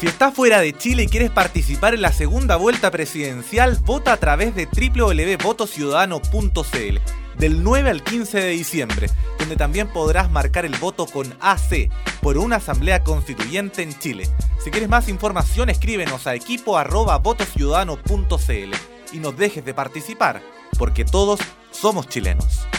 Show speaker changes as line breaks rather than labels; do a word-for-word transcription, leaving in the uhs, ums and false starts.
Si estás fuera de Chile y quieres participar en la segunda vuelta presidencial, vota a través de doble u doble u doble u punto voto ciudadano punto c l del nueve al quince de diciembre, donde también podrás marcar el voto con A C por una asamblea constituyente en Chile. Si quieres más información, escríbenos a equipo arroba voto ciudadano punto c l y no dejes de participar, porque todos somos chilenos.